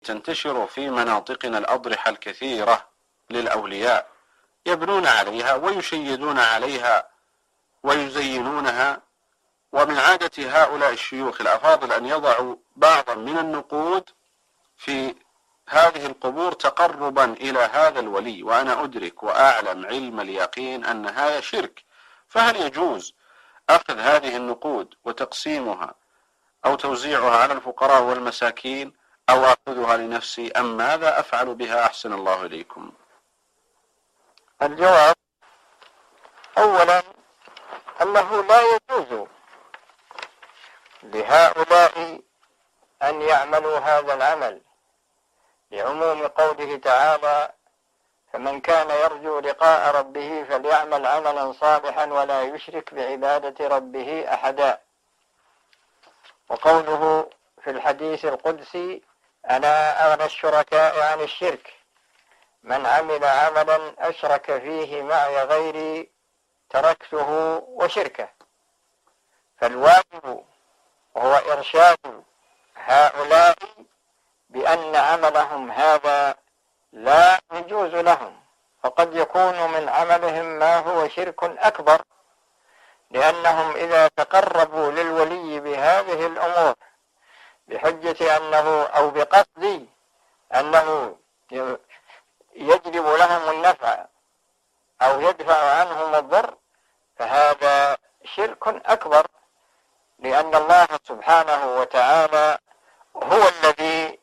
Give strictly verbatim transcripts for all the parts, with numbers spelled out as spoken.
تنتشر في مناطقنا الأضرحة الكثيرة للأولياء، يبنون عليها ويشيدون عليها ويزينونها. ومن عادة هؤلاء الشيوخ الأفاضل أن يضعوا بعضا من النقود في هذه القبور تقربا إلى هذا الولي، وأنا أدرك وأعلم علم اليقين أن هذا شرك. فهل يجوز أخذ هذه النقود وتقسيمها أو توزيعها على الفقراء والمساكين، أو أخذها لنفسي، أم ماذا أفعل بها؟ أحسن الله إليكم. الجواب: أولا أنه لا يجوز لهؤلاء أن يعملوا هذا العمل، لعموم قوله تعالى: فمن كان يرجو لقاء ربه فليعمل عملا صالحا ولا يشرك بعبادة ربه أحدا. وقوله في الحديث القدسي: أنا أغنى الشركاء عن الشرك، من عمل عملا أشرك فيه معي غيري تركته وشركه. فالواجب وهو إرشاد هؤلاء بأن عملهم هذا لا يجوز لهم، فقد يكون من عملهم ما هو شرك أكبر، لأنهم إذا تقربوا للولي بهذه الأمور بحجة أنه أو بقصد أنه يجلب لهم النفع أو يدفع عنهم الضر، فهذا شرك أكبر، لأن الله سبحانه وتعالى هو الذي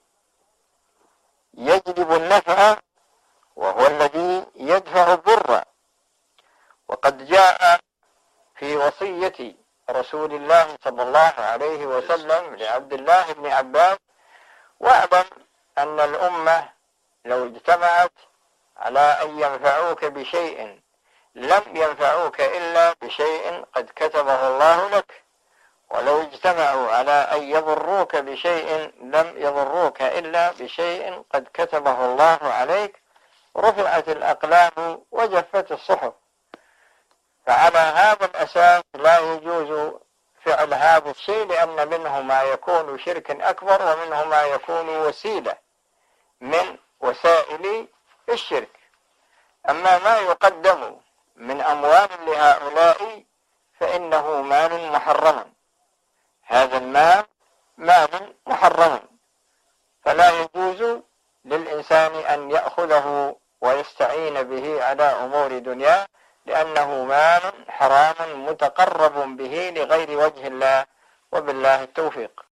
يجلب النفع وهو الذي يدفع الضر. وقد جاء في وصية رسول الله صلى الله عليه وسلم لعبد الله بن عباس: واعلم أن الأمة لو اجتمعت على أن ينفعوك بشيء لم ينفعوك إلا بشيء قد كتبه الله لك، ولو اجتمعوا على أن يضروك بشيء لم يضروك إلا بشيء قد كتبه الله عليك، رفعت الأقلام وجفت الصحف. فعلى هذا الأساس لا يجوز فعل هذا الشيء، لأن منه ما يكون شرك أكبر ومنه ما يكون وسيلة من وسائل الشرك. أما ما يقدم من أموال لهؤلاء فإنه مال محرم، هذا المال مال محرم، فلا يجوز للإنسان أن يأخذه ويستعين به على أمور دنياه، لأنه مال حرام متقرب به لغير وجه الله، وبالله التوفيق.